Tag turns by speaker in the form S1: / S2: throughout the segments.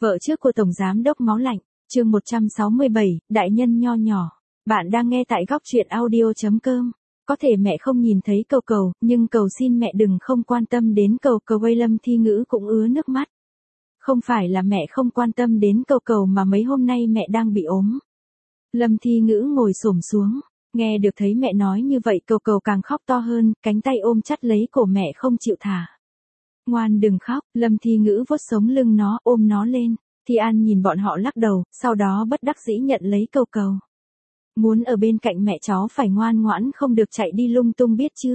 S1: Vợ trước của Tổng Giám đốc Máu Lạnh, chương 167, Đại nhân nho nhỏ. Bạn đang nghe tại góc truyện audio.com. Có thể mẹ không nhìn thấy Cầu Cầu, nhưng cầu xin mẹ đừng không quan tâm đến Cầu Cầu. Lâm Thi Ngữ cũng ứa nước mắt. Không phải là mẹ không quan tâm đến Cầu Cầu mà mấy hôm nay mẹ đang bị ốm. Lâm Thi Ngữ ngồi xổm xuống, nghe được thấy mẹ nói như vậy Cầu Cầu càng khóc to hơn, cánh tay ôm chặt lấy cổ mẹ không chịu thả. Ngoan đừng khóc, Lâm Thi Ngữ vuốt sống lưng nó, ôm nó lên. Thi An nhìn bọn họ lắc đầu, sau đó bất đắc dĩ nhận lấy Cầu Cầu. Muốn ở bên cạnh mẹ cháu phải ngoan ngoãn, không được chạy đi lung tung biết chưa?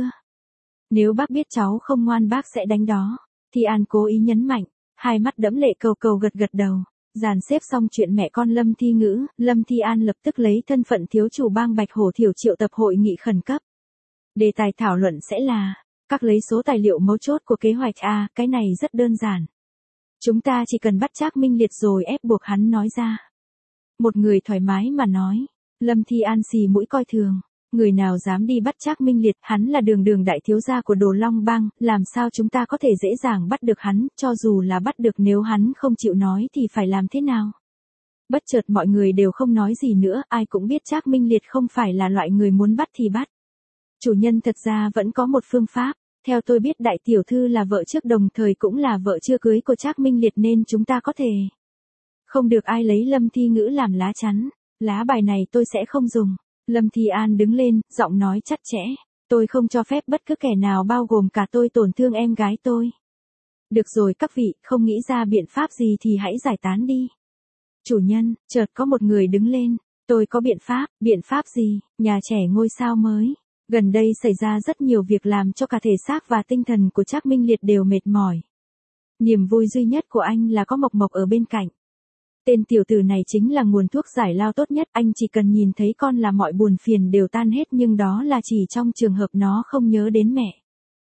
S1: Nếu bác biết cháu không ngoan bác sẽ đánh đó. Thi An cố ý nhấn mạnh, hai mắt đẫm lệ. Cầu Cầu gật gật đầu. Dàn xếp xong chuyện mẹ con Lâm Thi Ngữ, Lâm Thi An lập tức lấy thân phận thiếu chủ bang Bạch Hổ Thiểu triệu tập hội nghị khẩn cấp. Đề tài thảo luận sẽ là các lấy số tài liệu mấu chốt của kế hoạch A. Cái này rất đơn giản. Chúng ta chỉ cần bắt Trác Minh Liệt rồi ép buộc hắn nói ra. Một người thoải mái mà nói. Lâm Thi An xì mũi coi thường. Người nào dám đi bắt Trác Minh Liệt, hắn là đường đại thiếu gia của Đồ Long Bang, làm sao chúng ta có thể dễ dàng bắt được hắn, cho dù là bắt được nếu hắn không chịu nói thì phải làm thế nào? Bất chợt mọi người đều không nói gì nữa, ai cũng biết Trác Minh Liệt không phải là loại người muốn bắt thì bắt. Chủ nhân thật ra vẫn có một phương pháp, theo tôi biết đại tiểu thư là vợ trước đồng thời cũng là vợ chưa cưới của Trác Minh Liệt nên chúng ta có thể. Không được ai lấy Lâm Thi Ngữ làm lá chắn, lá bài này tôi sẽ không dùng. Lâm Thi An đứng lên, giọng nói chặt chẽ, tôi không cho phép bất cứ kẻ nào bao gồm cả tôi tổn thương em gái tôi. Được rồi các vị, không nghĩ ra biện pháp gì thì hãy giải tán đi. Chủ nhân, chợt có một người đứng lên, tôi có biện pháp gì, nhà trẻ ngôi sao mới. Gần đây xảy ra rất nhiều việc làm cho cả thể xác và tinh thần của Trác Minh Liệt đều mệt mỏi. Niềm vui duy nhất của anh là có Mộc Mộc ở bên cạnh. Tên tiểu tử này chính là nguồn thuốc giải lao tốt nhất, anh chỉ cần nhìn thấy con là mọi buồn phiền đều tan hết, nhưng đó là chỉ trong trường hợp nó không nhớ đến mẹ.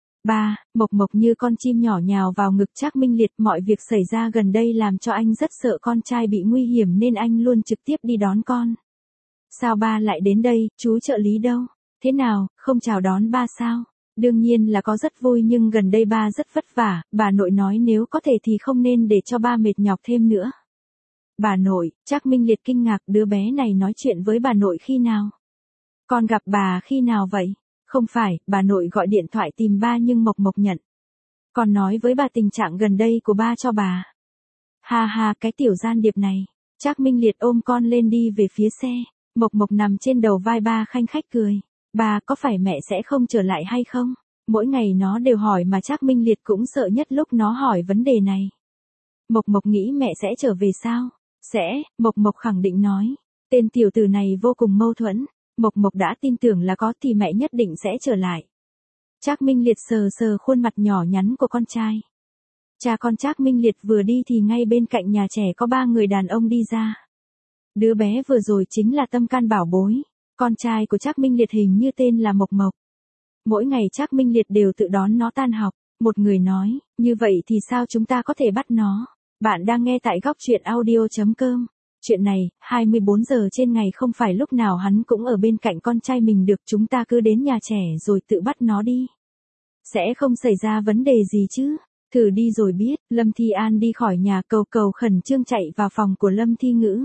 S1: Mộc Mộc như con chim nhỏ nhào vào ngực Trác Minh Liệt, mọi việc xảy ra gần đây làm cho anh rất sợ con trai bị nguy hiểm nên anh luôn trực tiếp đi đón con. Sao ba lại đến đây, chú trợ lý đâu? Thế nào, không chào đón ba sao? Đương nhiên là có, rất vui, nhưng gần đây ba rất vất vả, bà nội nói nếu có thể thì không nên để cho ba mệt nhọc thêm nữa. Bà nội, Trác Minh Liệt kinh ngạc, đứa bé này nói chuyện với bà nội khi nào? Con gặp bà khi nào vậy? Không phải, bà nội gọi điện thoại tìm ba nhưng Mộc Mộc nhận. Con nói với bà tình trạng gần đây của ba cho bà. Ha ha, cái tiểu gian điệp này. Trác Minh Liệt ôm con lên đi về phía xe. Mộc Mộc nằm trên đầu vai ba khanh khách cười. Ba, có phải mẹ sẽ không trở lại hay không? Mỗi ngày nó đều hỏi mà Trác Minh Liệt cũng sợ nhất lúc nó hỏi vấn đề này. Mộc Mộc nghĩ mẹ sẽ trở về sao? Sẽ, Mộc Mộc khẳng định nói. Tên tiểu tử này vô cùng mâu thuẫn. Mộc Mộc đã tin tưởng là có thì mẹ nhất định sẽ trở lại. Trác Minh Liệt sờ sờ khuôn mặt nhỏ nhắn của con trai. Cha con Trác Minh Liệt vừa đi thì ngay bên cạnh nhà trẻ có ba người đàn ông đi ra. Đứa bé vừa rồi chính là Tâm Can bảo bối. Con trai của Trác Minh Liệt hình như tên là Mộc Mộc. Mỗi ngày Trác Minh Liệt đều tự đón nó tan học. Một người nói, như vậy thì sao chúng ta có thể bắt nó? Bạn đang nghe tại góc truyện audio.com. Chuyện này, 24 giờ trên ngày không phải lúc nào hắn cũng ở bên cạnh con trai mình được, chúng ta cứ đến nhà trẻ rồi tự bắt nó đi. Sẽ không xảy ra vấn đề gì chứ? Thử đi rồi biết. Lâm Thi An đi khỏi nhà, Cầu Cầu khẩn trương chạy vào phòng của Lâm Thi Ngữ.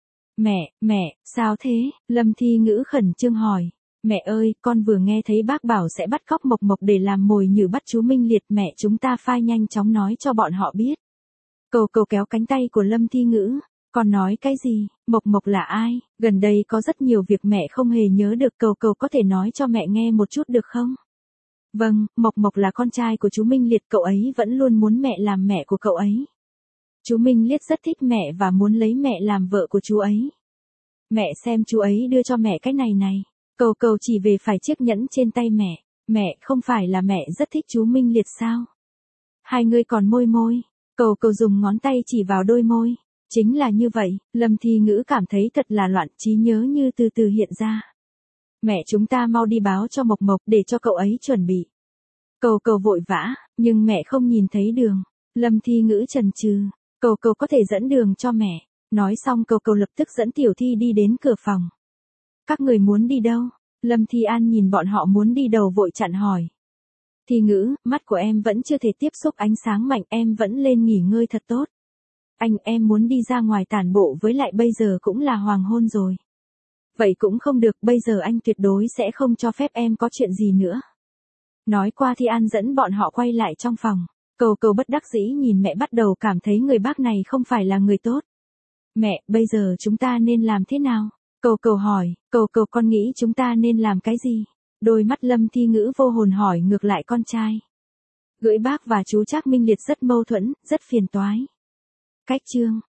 S1: Mẹ, sao thế? Lâm Thi Ngữ khẩn trương hỏi. Mẹ ơi, con vừa nghe thấy bác bảo sẽ bắt cóc Mộc Mộc để làm mồi nhử bắt chú Minh Liệt, mẹ chúng ta phải nhanh chóng nói cho bọn họ biết. Cầu Cầu kéo cánh tay của Lâm Thi Ngữ. Con nói cái gì? Mộc Mộc là ai? Gần đây có rất nhiều việc mẹ không hề nhớ được, Cầu Cầu có thể nói cho mẹ nghe một chút được không? Vâng, Mộc Mộc là con trai của chú Minh Liệt, cậu ấy vẫn luôn muốn mẹ làm mẹ của cậu ấy. Chú Minh Liệt rất thích mẹ và muốn lấy mẹ làm vợ của chú ấy. Mẹ xem chú ấy đưa cho mẹ cái này. Cầu Cầu chỉ về phải chiếc nhẫn trên tay mẹ. Mẹ, không phải là mẹ rất thích chú Minh Liệt sao? Hai người còn môi. Cầu Cầu dùng ngón tay chỉ vào đôi môi. Chính là như vậy, Lâm Thi Ngữ cảm thấy thật là loạn, trí nhớ như từ từ hiện ra. Mẹ chúng ta mau đi báo cho Mộc Mộc để cho cậu ấy chuẩn bị. Cầu Cầu vội vã, nhưng mẹ không nhìn thấy đường. Lâm Thi Ngữ chần chừ, Cầu Cầu có thể dẫn đường cho mẹ. Nói xong Cầu Cầu lập tức dẫn Tiểu Thi đi đến cửa phòng. Các người muốn đi đâu? Lâm Thi An nhìn bọn họ muốn đi đầu vội chặn hỏi. Thi Ngữ, mắt của em vẫn chưa thể tiếp xúc ánh sáng mạnh, em vẫn lên nghỉ ngơi thật tốt. Anh em muốn đi ra ngoài tản bộ với lại bây giờ cũng là hoàng hôn rồi. Vậy cũng không được, bây giờ anh tuyệt đối sẽ không cho phép em có chuyện gì nữa. Nói qua thì An dẫn bọn họ quay lại trong phòng. Cầu cầu bất đắc dĩ nhìn mẹ bắt đầu cảm thấy người bác này không phải là người tốt. Mẹ, bây giờ chúng ta nên làm thế nào? Cầu cầu hỏi, cầu cầu con nghĩ chúng ta nên làm cái gì? Đôi mắt Lâm Thi Ngữ vô hồn hỏi ngược lại con trai. Gửi bác và chú Trác Minh Liệt rất mâu thuẫn, rất phiền toái. Cách chương